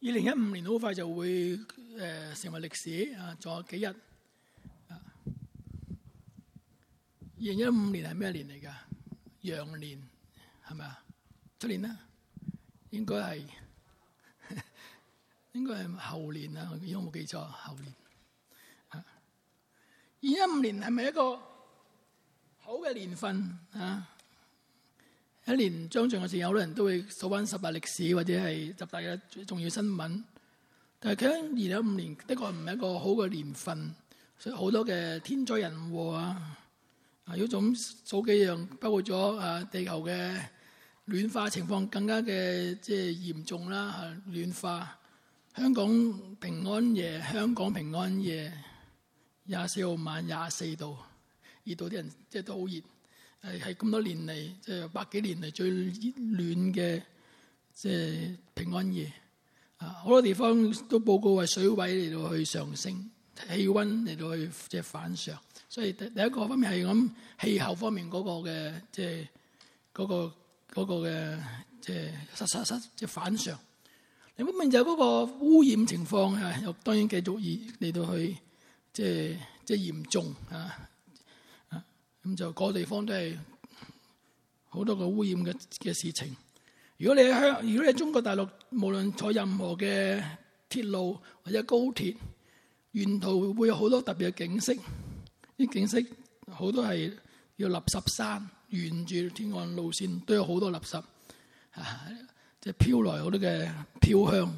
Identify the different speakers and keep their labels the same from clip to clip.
Speaker 1: 2015年好快就會成為歷史啊！仲有幾日啊？2015年係咩年嚟㗎？羊年係咪啊？出年啦，應該係後年啊！如果我冇記錯，後年啊。2015年係咪一個好嘅年份啊？一年將盡嘅時候，好多人都會數翻10大歷史或者係10大嘅重要新聞。但係佢喺2015年的確唔係一個好嘅年份，所以好多嘅天災人禍啊！如果總數幾樣，包括咗地球嘅暖化情況更加嘅嚴重啦，暖化。香港平安夜24號晚24度，熱到啲人都好熱。係咁多年嚟，百幾年嚟最暖嘅平安夜。好多地方都報告係水位嚟到去上升，氣溫嚟到去反常。所以第一個方面係咁氣候方面嗰個嘅嗰個嘅反常。另一方面就嗰個污染情況又當然繼續嚟到去嚴重啊。咁就個地方都係好多個污染嘅事情。如果你喺中國大陸，無論坐任何嘅鐵路或者高鐵，沿途會有好多特別嘅景色。啲景色好多係叫垃圾山，沿住天岸路線都有好多垃圾，飄來好多嘅飄香。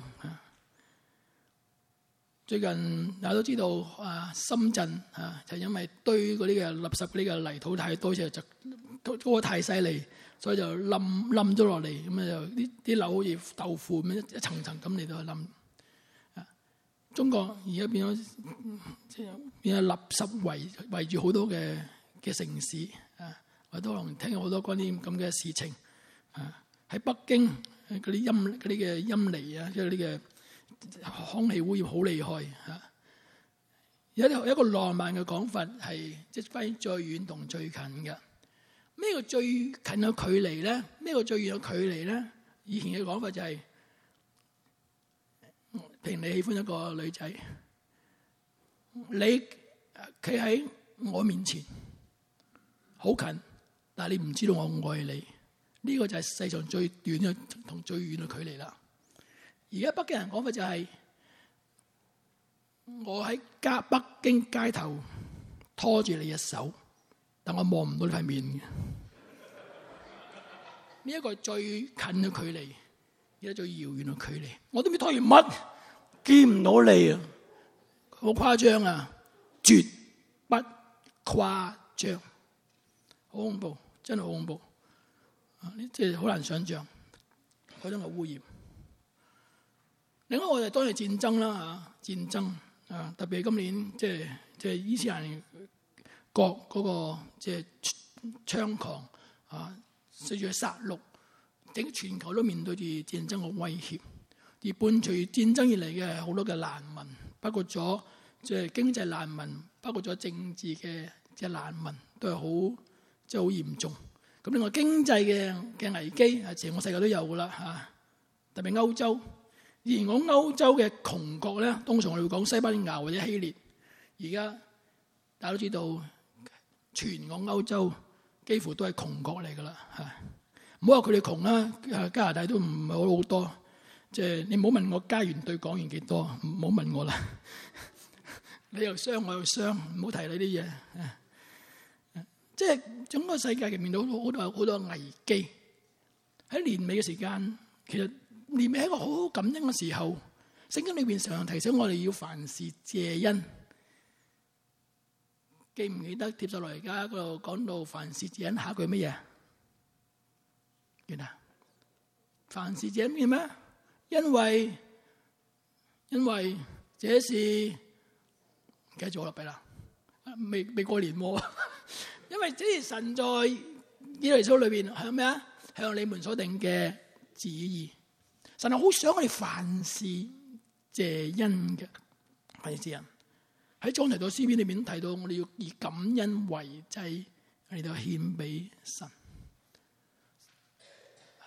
Speaker 1: 最近大家都知道深圳就因為堆嗰啲嘅垃圾嗰啲嘅泥土太多，就高得太犀利，所以就冧咗落嚟，咁就啲樓好似豆腐咁一層層咁嚟到去冧。中國而家變咗垃圾圍住好多嘅城市我都可能聽過好多關於咁嘅事情喺北京嗰啲嘅陰霾啊，即係嗰啲嘅空氣污染好厲害有一個浪漫嘅講法係關於最遠同最近嘅。咩叫最近嘅距離咧？咩叫最遠嘅距離咧？以前嘅講法就係，譬如你喜歡一個女仔，你企喺我面前好近，但係你唔知道我愛你。呢個就係世上最短嘅同最遠嘅距離啦。而家北京人講法就係，我喺北京街頭拖住你嘅手，但我望唔到你塊面嘅。呢一個最近嘅距離，而家最遙遠嘅距離，我都唔知拖完乜，見唔到你啊！好誇張啊，絕不誇張，好恐怖，真係好恐怖。即係好難想象嗰種嘅污染。另外我哋當然戰爭啦戰爭特別係今年即係伊斯蘭國嗰個猖狂隨住殺戮，整全球都面對住戰爭嘅威脅。而伴隨戰爭而嚟嘅好多嘅難民，包括咗經濟難民，包括咗政治嘅難民，都係好嚴重。咁另外經濟嘅危機成個世界都有噶啦特別歐洲。以前講歐洲嘅窮國咧，通常我哋會講西班牙或者希臘。而家大家都知道，全個歐洲幾乎都係窮國嚟噶啦唔好話佢哋窮啦，加拿大都唔係好多。你唔好問我加元對港元幾多，唔好問我啦。你又傷我又傷，唔好提你啲嘢。即係整個世界入面都好多危機。喺年尾嘅時間，其實年尾係一個好感恩嘅時候。聖經裏邊常常提醒我哋要凡事謝恩。記唔記得帖撒羅尼迦嗰度講到凡事謝恩下一句乜嘢？記得凡事謝恩咩？因為這是記咗落嚟啦，未過年喎。因為這是神在以利書裏邊係咩啊？向你們所定嘅旨意。神係好想我哋凡事謝恩嘅，係謝恩。喺剛提到詩篇裏面提到，我哋要以感恩為祭嚟到獻俾神。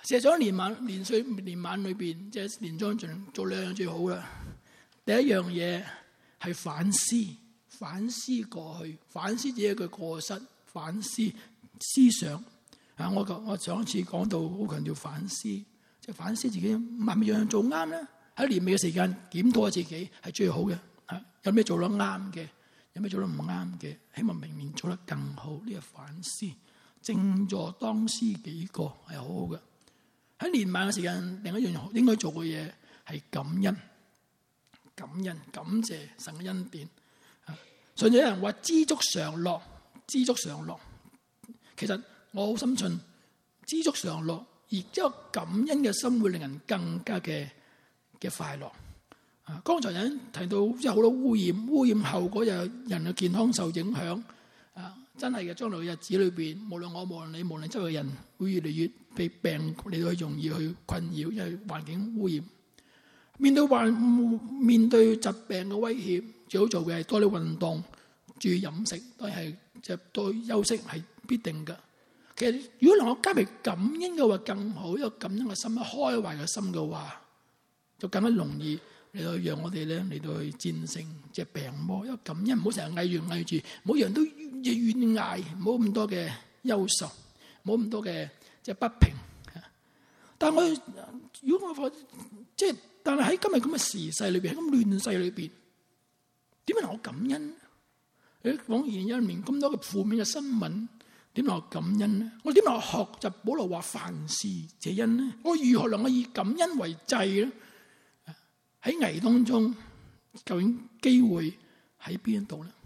Speaker 1: 事實上年晚裏邊，即係年終盡做兩樣最好啦。第一樣嘢係反思過去，反思自己嘅過失，反思思想。我上一次講到好強調反思，即係反思自己係咪樣樣做啱咧？喺年尾嘅時間檢討下自己係最好嘅。有咩做得啱嘅，有咩做得唔啱嘅，希望明年做得更好。呢個反思，靜坐當思幾個係好好嘅。喺年晚嘅時間，另一樣應該做嘅嘢係感恩，感謝神嘅恩典。甚至有人話知足常樂，其實我好深信知足常樂，而之後感恩嘅心會令人更加嘅快樂。剛才有人提到即係好多污染後果，就人嘅健康受影響。真係嘅，將來嘅日子裏邊，無論我無論你無論周圍嘅人，會越嚟越被病嚟到去容易去困擾，因為環境污染。面對疾病嘅威脅，最好做嘅係多啲運動，注意飲食，都係即係多休息係必定嘅。其實如果能夠加埋感恩嘅話更好，一個感恩嘅心，開懷嘅心嘅話，就更加容易嚟到讓我哋咧嚟到去戰勝即係病魔。因為感恩唔好成日嗌住，唔好樣都怨嗌，唔好咁多嘅憂愁，唔好咁多嘅即係不平。但係如果我即係，但係喺今日咁嘅時勢裏邊，喺咁亂世裏邊，點樣能夠感恩？講2021年咁多嘅負面嘅新聞，點能夠感恩呢？我點能夠學習保羅話凡事謝恩呢？我如何能夠以感恩為祭呢？喺危當中，究竟機會喺邊度呢？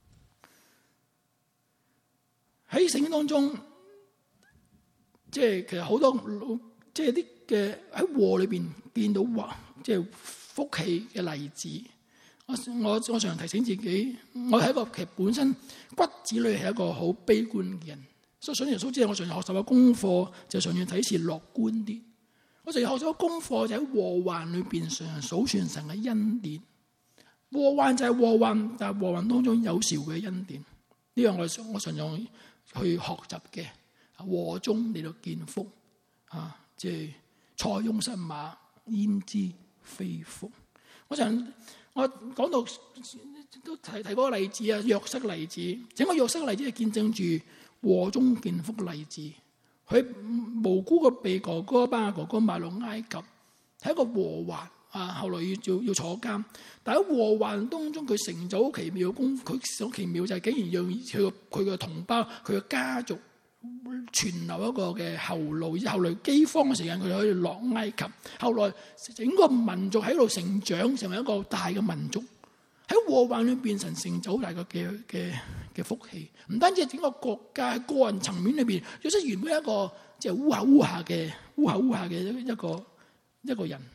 Speaker 1: 喺聖經當中，即係其實好多即係啲嘅喺禍裏邊見到即係福氣嘅例子。我常提醒自己，我係一個其實本身骨子裏係一個好悲觀嘅人，所以信耶穌之後，我常常學習嘅功課就常常睇事樂觀啲。我常常學習嘅功課就喺禍患裏邊常常數算神嘅恩典。禍患就係禍患，但係禍患當中有兆嘅恩典。呢樣我常常去學習嘅。禍中嚟到見福，即係塞翁失馬，焉知非福。我講到都提過個例子啊，約瑟嘅例子，整個約瑟嘅例子係見證住禍中見福嘅例子。佢無辜嘅被哥哥班哥哥賣落埃及，係一個禍患後來要坐監。但喺禍患當中，佢成就好奇妙嘅功，佢好奇妙就係竟然讓佢嘅同胞、佢嘅家族存留一個嘅後路。以後來饑荒嘅時間，佢可以落埃及。後來整個民族喺度成長，成為一個大嘅民族。喺禍患裏邊，神成就好大嘅福氣。唔單止係整個國家，喺個人層面裏邊，約瑟原本係一個即係烏口烏下嘅一個人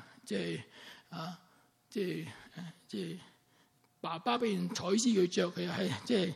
Speaker 1: 即係爸爸俾人彩絲佢着，佢係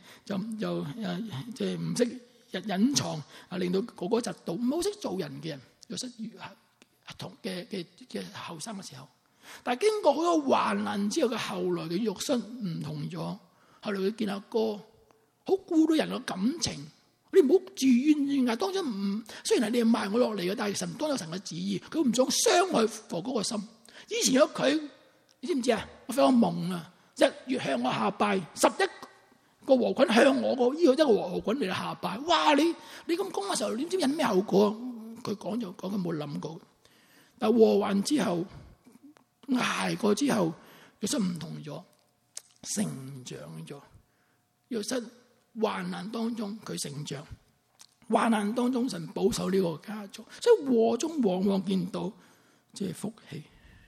Speaker 1: 即係唔識隱藏令到哥哥窒到，唔好識做人嘅人。約瑟同嘅後生嘅時候。但係經過好多患難之後嘅後來嘅約瑟唔同咗，後來佢見阿哥好顧到人嘅感情，你唔好自怨自艾。當初雖然係你賣我落嚟嘅，但係神當有神嘅旨意，佢唔想傷害哥哥個心。以前有佢，你知唔知啊？我發個夢啊，日月向我下拜，11個禾捆向我個呢個一個禾捆嚟下拜。哇！你咁講嘅時候，你知唔知引咩後果？佢講就講，佢冇諗過。但係禍患之後，捱過之後，約瑟唔同咗，成長咗。約瑟患難當中佢成長，患難當中神保守呢個家族，所以禍中往往見到即係福氣。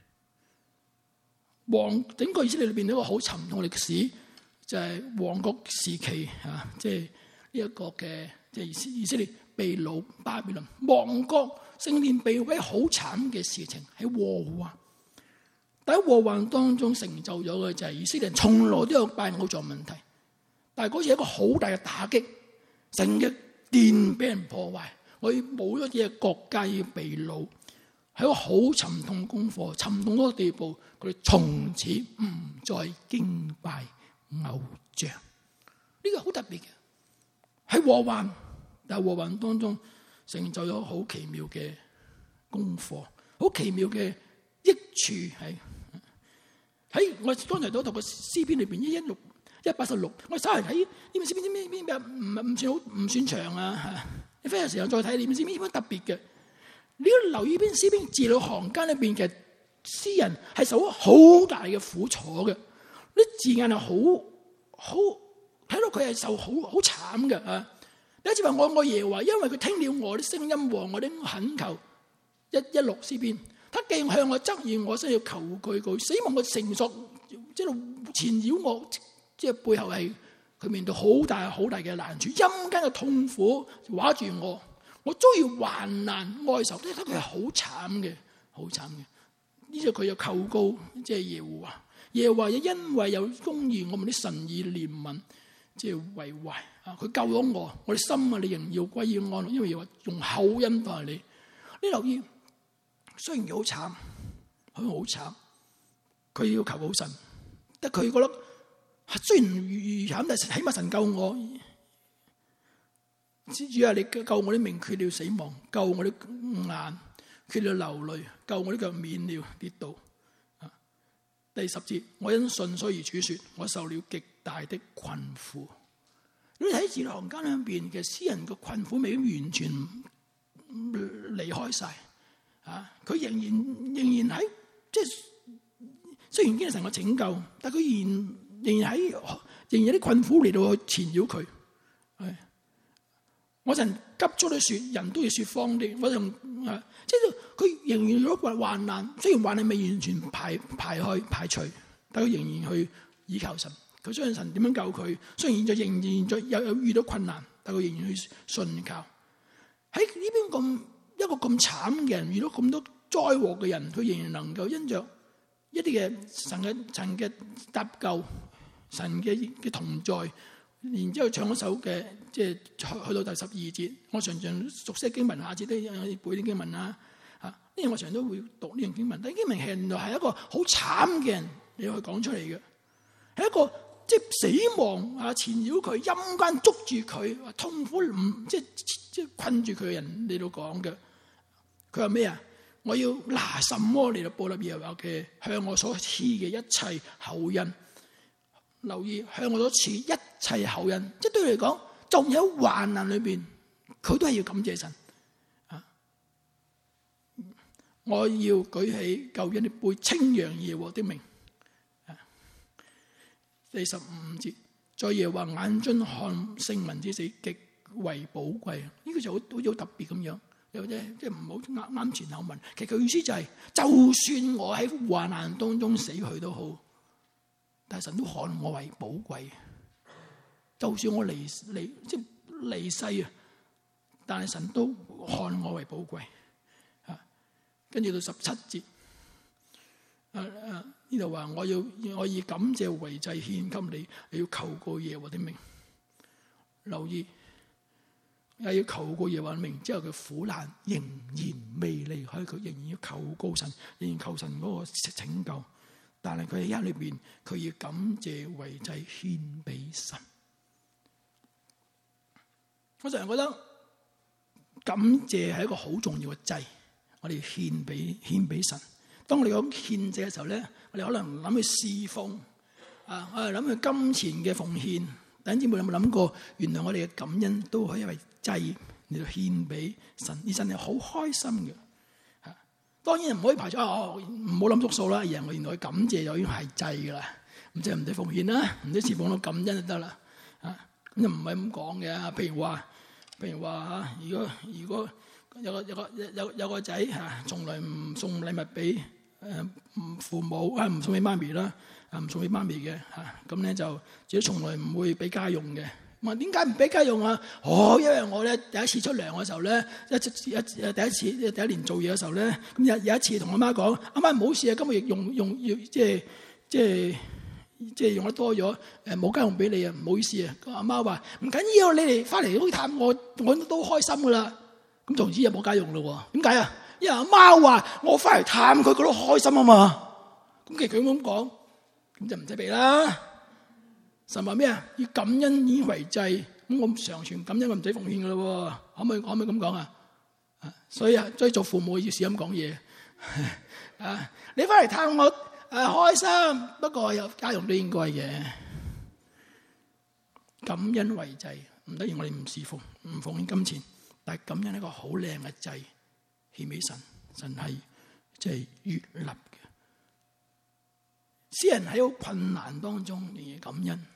Speaker 1: 整個以色列裏邊一個好沉痛嘅歷史，就係亡國時期即係呢一個嘅即係以色列被擄巴比倫亡國，聖殿被毀，好慘嘅事情喺禍患。但喺禍患當中成就咗嘅就係以色列人從來都有拜偶像問題，但係嗰次係一個好大嘅打擊，神嘅殿俾人破壞，我要冇咗啲嘅國家要被擄，係一個好沉痛嘅功課，沉痛嗰個地步，佢哋從此唔再敬拜偶像。呢個好特別嘅，喺禍患，但係禍患當中成就咗好奇妙嘅功課，好奇妙嘅益處係喺我剛才讀嘅詩篇裏邊186，我稍為睇呢篇詩篇唔算長啊，你花下時間再睇呢篇詩篇特別嘅。你要留意篇詩篇字裏行間裏邊嘅詩人係受咗好大嘅苦楚嘅，啲字眼係好睇到佢係受好慘嘅啊！第一次話我愛耶和華，因為佢聽了我的聲音和我的懇求。116詩篇，他既向我側耳，我需要求佢，死亡嘅繩索即係纏繞我，即係背後係佢面對好大嘅難處，陰間嘅痛苦畫住我遭遇患難哀愁，睇佢係好慘嘅。呢就佢又求告即係耶和華，耶和華也因為有公義，我們啲神以憐憫即係為懷啊！佢救咗我哋心啊，你仍要歸於安樂，因為耶和華用厚恩待你。你留意，雖然佢好慘，佢要求好神，但佢覺得雖然慘，但係起碼神救我。主啊，你救我啲命缺了死亡，救我啲眼缺了流淚，救我啲腳免了跌倒。第10節，我因信所以主說，我受了極大的困苦。你睇字裏行間兩邊嘅詩人嘅困苦未完全離開晒啊！佢仍然喺即係雖然經歷神嘅拯救，但佢仍然有啲困苦嚟到去纏繞佢。我曾急速地說，人都要說謊啲。我仲即係佢仍然有患難，雖然患難未完全排除，但佢仍然去倚靠神。佢相信神點樣救佢。雖然仍然有遇到困難，但佢仍然去信靠。喺呢邊一個咁慘嘅人，遇到咁多災禍嘅人，佢仍然能夠因着一啲嘅神嘅搭救，神嘅同在。然之後唱一首嘅，即係去到第12節，我常常熟悉經文，下次都有背啲經文啦。因為我常常都會讀呢樣經文，但係經文原來係一個好慘嘅人，你去講出嚟嘅，係一個即係死亡啊，纏繞佢，陰間捉住佢，痛苦即係困住佢嘅人嚟到講嘅。佢話咩啊？我要拿什麼嚟到報答耶和華嘅向我所賜嘅一切厚恩？留意向我所賜一切厚恩，即係對佢嚟講，仲有患難裏邊，佢都係要感謝神啊！我要舉起救恩的杯，稱揚耶和華的名。第15節，在耶和華眼中看聖民之死極為寶貴。呢個就好特別咁樣，有啲即係唔好啱前口問。其實佢意思就係，就算我喺患難當中死去都好。但係神都看我為寶貴，就算我離世啊，但係神都看我為寶貴。跟住到17節，呢度話我以感謝為祭獻給你，你要求告耶和華的名。留意，又要求告耶和華的名之後，佢苦難仍然未離開佢，仍然要求告神，仍然求神嗰個拯救。但係佢喺一裏邊，佢要感謝為祭獻俾神。我成日覺得感謝係一個好重要嘅祭，我哋獻俾神。當我哋講獻祭嘅時候咧，我哋可能諗去侍奉啊，我哋諗去金錢嘅奉獻。弟兄姊妹有冇諗過？原來我哋嘅感恩都可以為祭嚟到獻俾神，而神係好開心嘅。當然唔可以排除唔好諗足數啦。而我原來感謝就已經係祭噶啦，咁即係唔使奉獻啦，唔使侍奉到感恩就得啦。咁就唔係咁講嘅。譬如話如果有個仔從來唔送禮物俾父母唔送俾媽咪啦，唔送俾媽咪嘅咁咧就自己從來唔會俾家用嘅。問點解唔俾家用啊？因為我咧第一次出糧嘅時候咧，第一年做嘢嘅時候咧，咁有一次同阿媽講，阿媽唔好事啊，今個月用即係用得多咗，冇家用俾你啊，唔好意思啊。阿媽話唔緊要，你哋翻嚟都探我都開心噶啦。咁從此又冇家用咯。點解啊？因為阿媽話我翻嚟探佢，佢都開心啊嘛。咁其實佢咁講，咁就唔使俾啦。神話咩啊？要感恩以為祭，咁我常存感恩，我唔使奉獻噶咯。可唔可以咁講啊？ 所以做父母要小心講嘢。你翻嚟探我開心，不過有家用都應該嘅。感恩為祭，唔等於我哋唔侍奉、唔奉獻金錢，但係感恩係一個好靚嘅祭獻俾神，神係即係悅納嘅。詩人喺好困難當中仍然感恩，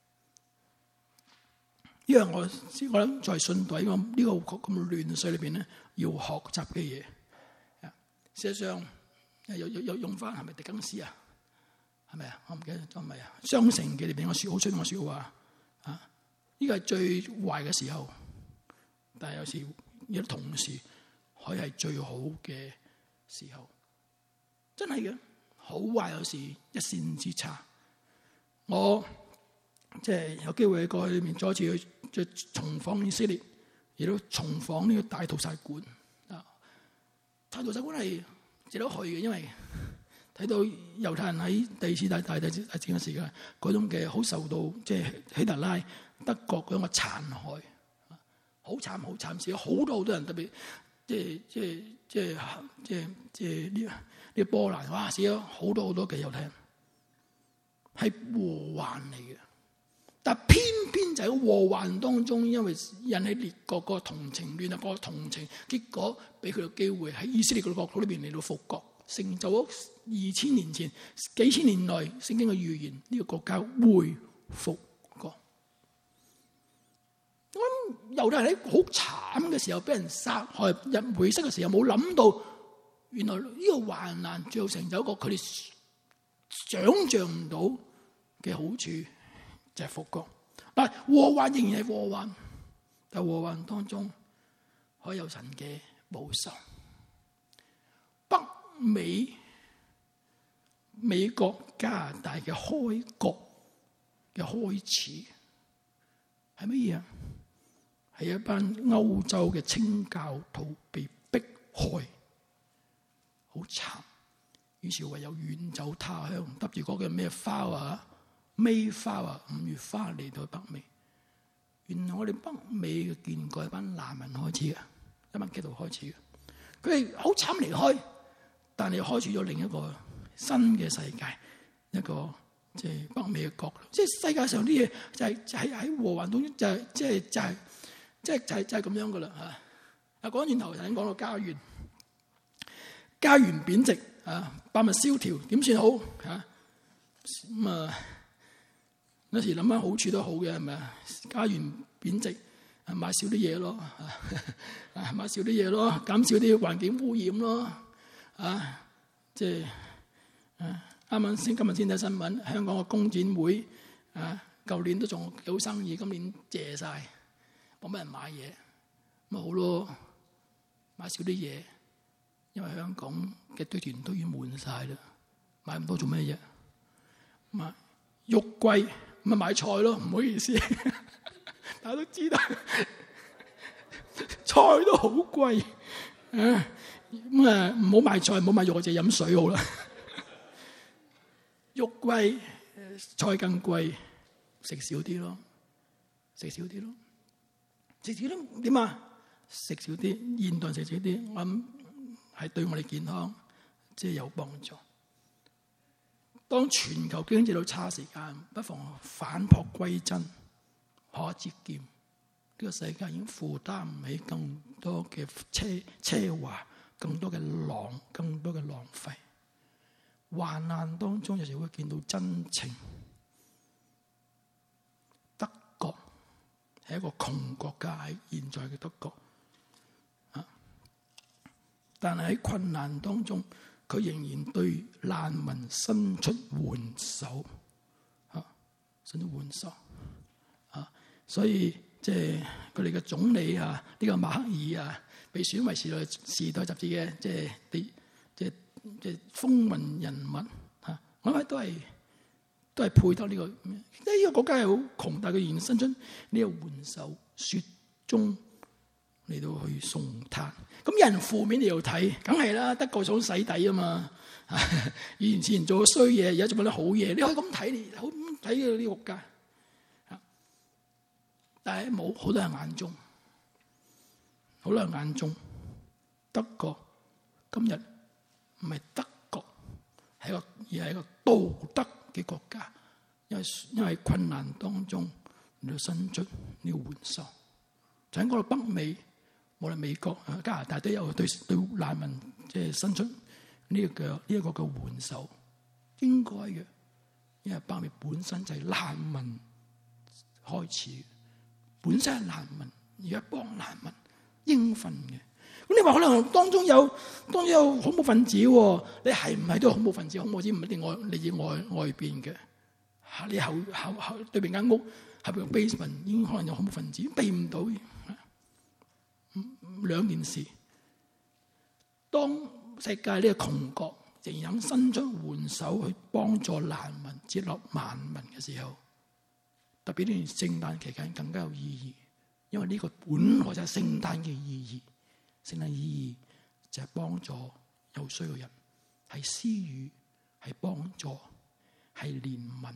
Speaker 1: 因為我諗在信徒呢個咁亂世裏邊咧，要學習嘅嘢。事實上有用翻係咪狄更斯啊？係咪啊？我唔記得咗係咪啊？雙城記裏邊我好出我說話呢個係最壞嘅時候，但係有時有啲同時可以係最好嘅時候，真係嘅。好壞有時一線之差。我即係有機會喺過去裏面再一次去重訪以色列，亦都重訪呢個大屠殺館。大屠殺館係值得去嘅，因為睇到猶太人喺第二次大戰嘅時間嗰種嘅好受到即係希特拉德國嗰種嘅殘害，好慘好慘，死咗好多人，特別呢波蘭，哇死咗好多嘅猶太人，係禍患嚟嘅。但偏偏就喺禍患當中，因為引起列國個同情亂啊，個同情，結果俾佢嘅機會喺以色列嘅國土裏邊嚟到復國，成就咗2000年前、幾千年內聖經嘅預言，呢個國家會復國。我諗猶太人喺好慘嘅時候俾人殺害、入梅室嘅時候，冇諗到原來呢個患難最後成就一個佢哋想象唔到嘅好處。就係復國，但係禍患仍然係禍患，但係禍患當中可以有神嘅保守。北美國加拿大嘅開國嘅開始係乜嘢啊？係一班歐洲嘅清教徒被迫害，好慘，於是唯有遠走他鄉，得住嗰個咩花啊？Mayflower 5月花嚟到北美，原來我哋北美嘅建國係一班難民開始嘅，一班基督徒開始嘅。佢哋好慘離開，但係開始咗另一個新嘅世界，一個即係北美嘅國。即係世界上啲嘢就係喺禍患當中，就係咁樣噶啦嚇。講轉頭頭先講到家園貶值百物蕭條，點算好嚇？咁有時諗翻好處都好嘅，係咪啊？家園貶值，買少啲嘢咯，買少啲嘢咯，減少啲環境污染咯，即係啱啱今日先睇新聞，香港嘅工展會舊年都仲幾好生意，今年謝晒，冇乜人買嘢，咪好咯，買少啲嘢，因為香港嘅堆團都已經滿晒啦，買咁多做咩嘢？買肉貴。咪買菜咯，唔好意思，大家都知道菜都好貴，咁唔好買菜，唔好買肉，我就飲水好啦。肉貴，菜更貴，食少啲咯，食少啲點啊？食少啲，現代食少啲，我諗係對我哋健康即係有幫助。當全球經濟到差時間，不妨返璞歸真，學節儉。呢個世界已經負擔唔起更多嘅奢華，更多嘅浪費。患難當中有時會見到真情。德國係一個窮國家，喺現在嘅德國，但係喺困難當中，佢仍然對難民伸出援手，伸出援手，所以即係佢哋嘅總理呢個默克爾被選為時代雜誌嘅即係風雲人物，我諗都係配得呢個。呢個國家係好窮，但係佢仍然伸出呢個援手，雪中嚟到去送炭。咁有人負面嚟到睇，梗係啦，德國想洗底啊嘛。以前做衰嘢，而家做緊啲好嘢，你可以咁睇，你好睇呢個國家。但係冇好多人眼中， 德國今日唔係德國，而係一個道德嘅國家，因為困難當中嚟到伸出呢個援手。就喺嗰度北美，無論美國、加拿大都有對難民即係伸出呢一個嘅援手，應該嘅，因為北美本身就係難民開始，本身係難民，而家幫難民應份嘅。咁你話可能當中有恐怖分子，你係唔係都恐怖分子？恐怖分子唔一定嚟自外邊嘅，你後對面間屋後邊 basement 已經可能有恐怖分子，避唔到嘅。兩件事，當世界呢個窮國仍然伸出援手去幫助難民、接納難民嘅時候，特別呢段聖誕期間更加有意義，因為呢個本來就係聖誕嘅意義。聖誕意義就係幫助有需要嘅人，係施予，係幫助，係憐憫。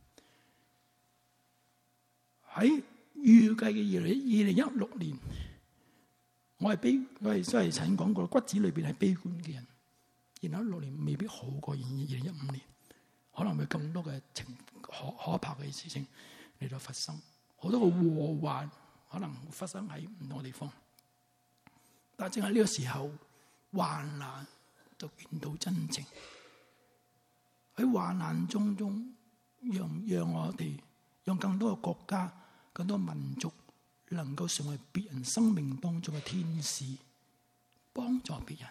Speaker 1: 喺預計嘅2016年，我係曾經講過，骨子裏邊係悲觀嘅人。2016年未必好過2015年，可能會更多嘅可怕嘅事情嚟到發生，好多個禍患可能發生喺唔同嘅地方。但係正喺呢個時候，患難就見到真情。喺患難中讓我哋，讓更多嘅國家、更多民族能夠成為別人生命當中嘅天使，幫助別人，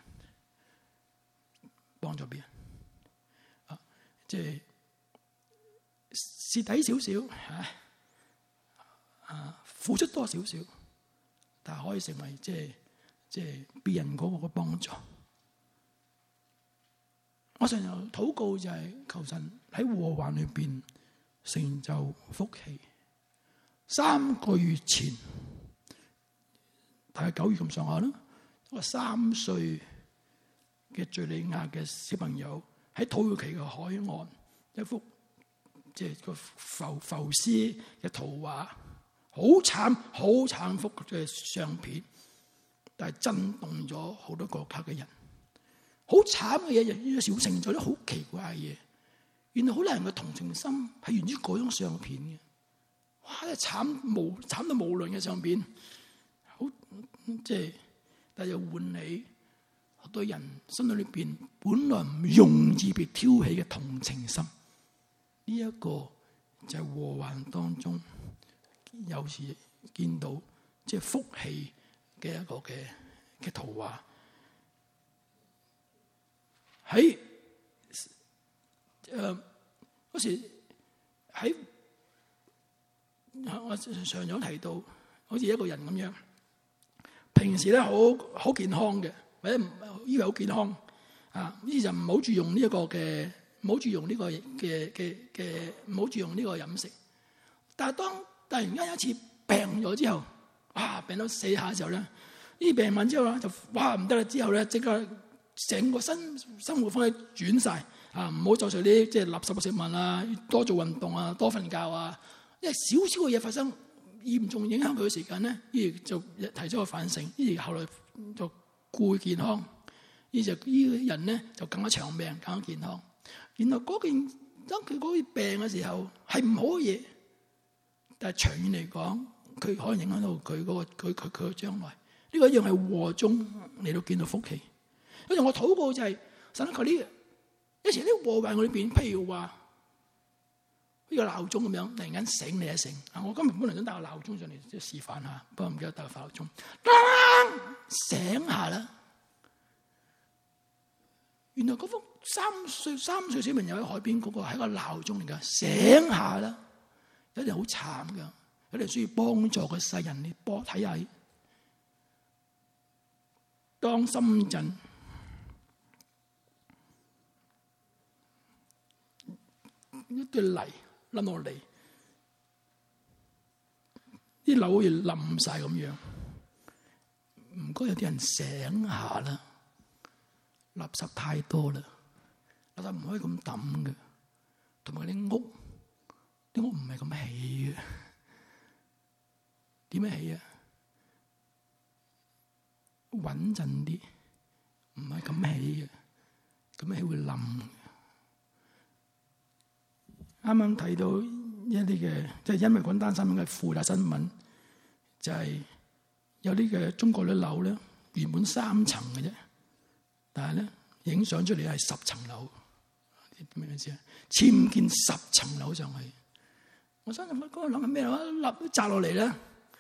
Speaker 1: 即係蝕底少少，付出多少少，但係可以成為即係別人嗰個幫助。我成日禱告就係求神喺禍患裏邊成就福氣。3個月前，大概9月咁上下啦，一個3歲嘅敘利亞嘅小朋友喺土耳其嘅海岸，一幅即係個浮屍嘅圖畫，好慘幅嘅相片。但係震動咗好多國家嘅人，好慘嘅嘢，有時會成就啲好奇怪嘅嘢。原來好多人嘅同情心係源於嗰張相片嘅。哇！慘到無論嘅相片，好即係，但係又喚起好多人心裏邊本來唔容易被挑起嘅同情心。呢一個就係禍患當中有時見到即係福氣嘅一個嘅圖畫。喺嗰時喺我上長提到，好似一個人咁樣，平時咧好健康嘅，或者以為好健康呢就唔好注重呢一個嘅，唔好注重呢個嘅，唔好注重呢個飲食。但係當突然間有一次病咗之後，病到死下嘅時候咧，呢病完之後咧就唔得啦，之後咧即刻成個生活方式轉晒唔好再食啲即係垃圾嘅食物啊，多做運動啊，多瞓覺啊。因為少少嘅嘢發生，嚴重影響佢嘅時間咧，呢就提出個反省，呢後來就顧健康，呢個人咧就更加長命，更加健康。原來當佢嗰個病嘅時候係唔好嘅嘢，但係長遠嚟講，佢可能影響到佢嗰個佢嘅將來。呢個一樣係禍中嚟到見到福氣。跟住我禱告就係神求呢，以前啲禍患裏邊，譬如話呢個鬧鐘咁樣，突然間醒你一醒。我今日本來想帶個鬧鐘上嚟即係示範下，不過唔記得帶個鬧鐘。醒下啦！原來嗰幅3歲小朋友喺海邊嗰個係個鬧鐘嚟噶，醒下啦！有啲好慘噶，有啲需要幫助嘅世人，你幫睇下。當深圳一堆泥冧落嚟，啲樓好似冧晒咁樣，唔該有啲人醒下啦！垃圾太多啦，垃圾唔可以咁抌嘅，同埋啲屋唔係咁起嘅，點樣起啊？穩陣啲， 唔係咁起嘅，咁起會冧。啱啱睇到一啲嘅，即係因為嗰單新聞嘅附帶新聞，就係有啲嘅中國啲樓咧，原本3層嘅啫，但係咧影相出嚟係10層樓，咩意思啊？僭建10層樓上去。我相信嗰個諗緊咩話？一粒砸落嚟咧，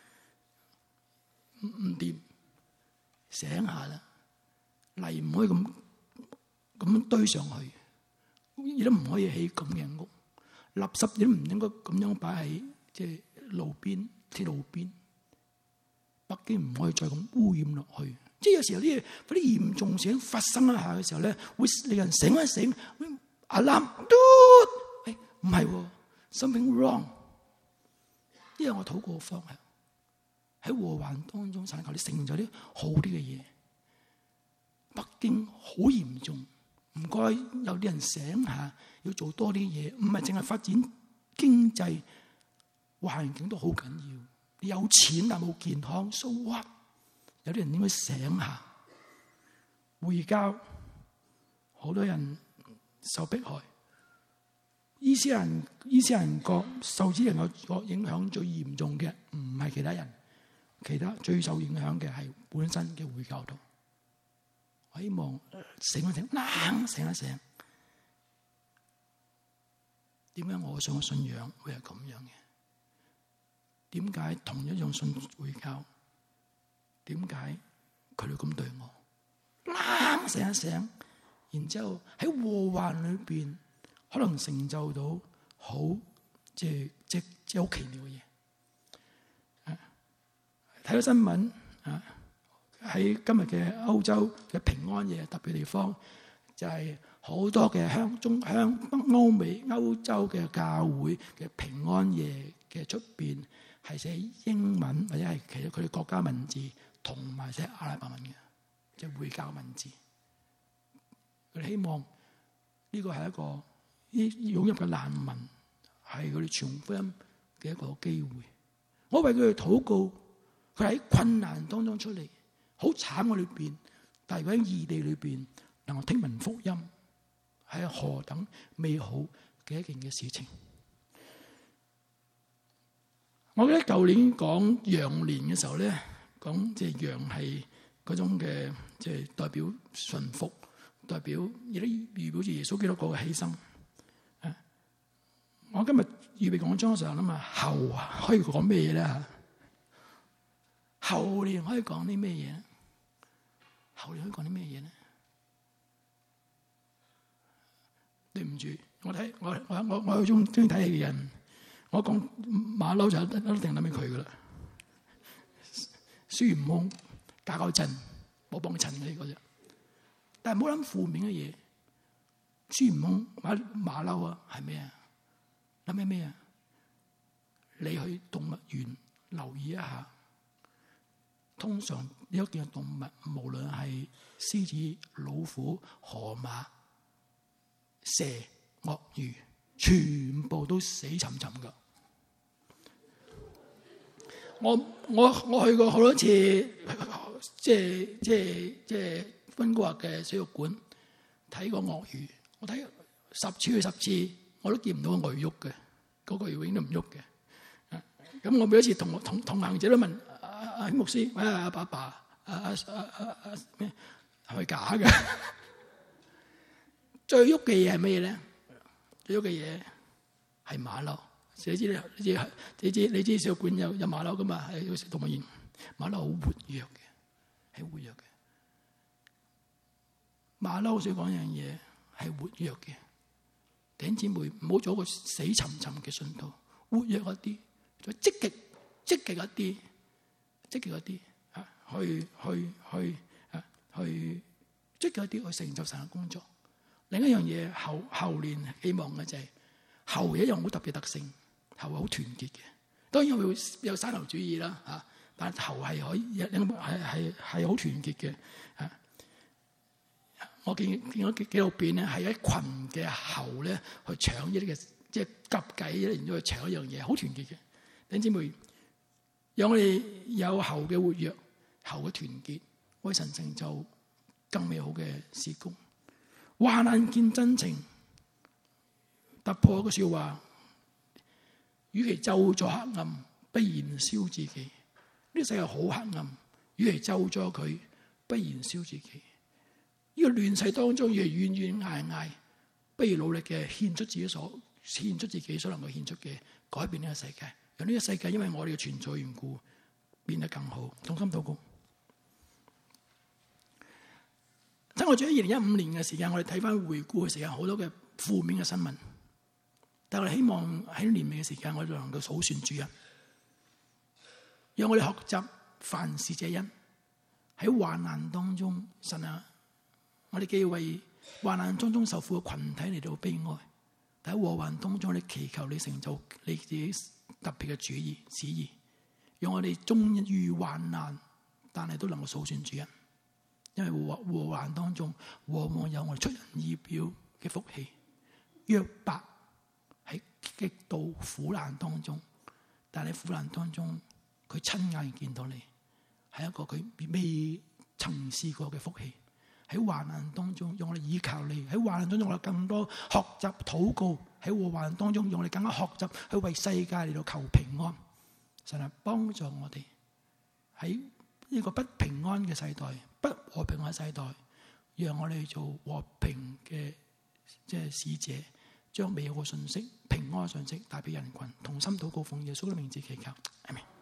Speaker 1: 唔掂，醒下啦，泥唔可以咁堆上去，亦都唔可以起咁嘅屋。垃圾亦都唔應該咁樣擺喺即係路邊、鐵路邊。北京唔可以再咁污染落去。即係有時候啲嗰啲嚴重事發生一下嘅時候咧，會令人醒一醒。alarm，唔係喎 ，something wrong。因為我禱告嘅方向喺禍患當中，神求你成就啲好啲嘅嘢。北京好嚴重，唔該有啲人醒下，要做多啲嘢，唔係淨係發展經濟，環境都好緊要。你有錢但冇健康，so what？有啲人應該醒下，回教好多人受迫害。伊斯蘭國受此人嘅影響最嚴重嘅唔係其他人，其他最受影響嘅係本身嘅回教徒。我希望醒一醒，醒一醒。點解我上嘅信仰會係咁樣嘅？點解同一樣信回教？點解佢哋咁對我？醒一醒，然之後喺禍患裏邊。可能成就到好即係好奇妙嘅嘢。睇到新聞喺今日嘅歐洲嘅平安夜特別地方，就係好多嘅歐美歐洲嘅教會嘅平安夜嘅出邊係寫英文或者係其實佢哋國家文字，同埋寫阿拉伯文嘅，即係回教文字。佢哋希望呢個係一個啲湧入嘅難民係佢哋傳福音嘅一個機會。我為佢哋禱告，佢喺困難當中出嚟，好慘嘅裏邊，但係佢喺異地裏邊能夠聽聞福音，係何等美好嘅一件嘅事情。我記得舊年講羊年嘅時候咧，講即係羊係嗰種嘅即係代表順服，代表亦都預表住耶穌基督個犧牲。我今日預備講章嘅時候諗下，後可以講咩嘢咧？後年可以講啲咩嘢？後年可以講啲咩嘢咧？對唔住，我好中意睇戲嘅人，我講馬騮就一定諗起佢噶啦。孫悟空搞搞震，我幫佢襯呢個啫。但係唔好諗負面嘅嘢。孫悟空馬騮啊，係咩啊？諗起咩啊？你去動物園留意一下，通常你一見動物，無論係獅子、老虎、河馬、蛇、鱷魚，全部都死沉沉噶。我去過好多次，即係溫哥華嘅水族館睇過鱷魚，我睇10次去10次。我都見唔到個鱷喐嘅，嗰個永遠都唔喐嘅。咁我每一次同行者都問阿牧師，阿爸咩係咪假嘅？最喐嘅嘢係咩嘢咧？最喐嘅嘢係馬騮。你知小館有馬騮噶嘛？喺動物園，馬騮好活躍嘅，係活躍嘅。馬騮想講一樣嘢係活躍嘅。弟兄姊妹，唔好做一個死沉沉嘅信徒，活躍一啲，再積極一啲，積極一啲去積極一啲去成就神嘅工作。另一樣嘢後年希望嘅就係後一樣好特別特性，後係好團結嘅。當然會有山頭主義啦嚇，但係後係可以係好團結嘅。我見到紀錄片咧，係一群嘅猴咧去搶呢啲嘅，即係夾計，然之後去搶一樣嘢，好團結嘅。弟兄姊妹，讓我哋有猴嘅活躍，猴嘅團結，為神成就更美好嘅事工。患難見真情，突破個笑話，與其咒詛黑暗，不如燃燒自己。呢個世界好黑暗，與其咒詛佢，不如燃燒自己。呢個亂世當中，與其怨怨嗌嗌，不如努力嘅獻出自己所能夠獻出嘅，改變呢個世界，讓呢個世界因為我哋嘅存在緣故變得更好。同心禱告。趁我住喺2015年嘅時間，我哋睇翻回顧嘅時間，好多嘅負面嘅新聞。但係我哋希望喺年尾嘅時間，我哋能夠數算主恩，讓我哋學習凡事謝恩。喺患難當中，神啊，我哋既為患難當中受苦嘅群體嚟到悲哀，但喺禍患當中，我哋祈求你成就你自己特別嘅旨意，讓我哋終遇患難，但係都能夠數算主恩。因為禍患當中往往有我哋出人意表嘅福氣。約伯喺極度苦難當中，但係喺苦難當中，佢親眼見到你，係一個佢未曾試過嘅福氣。喺患難當中，讓我哋依靠你；喺患難當中，我哋更多學習禱告；喺禍患當中，讓我哋更加學習去為世界嚟到求平安。神啊，幫助我哋喺呢個不平安嘅世代、不和平嘅世代，讓我哋做和平嘅使者，將美好嘅信息、平安嘅信息帶俾人群。同心禱告，奉耶穌嘅名字祈求，阿們。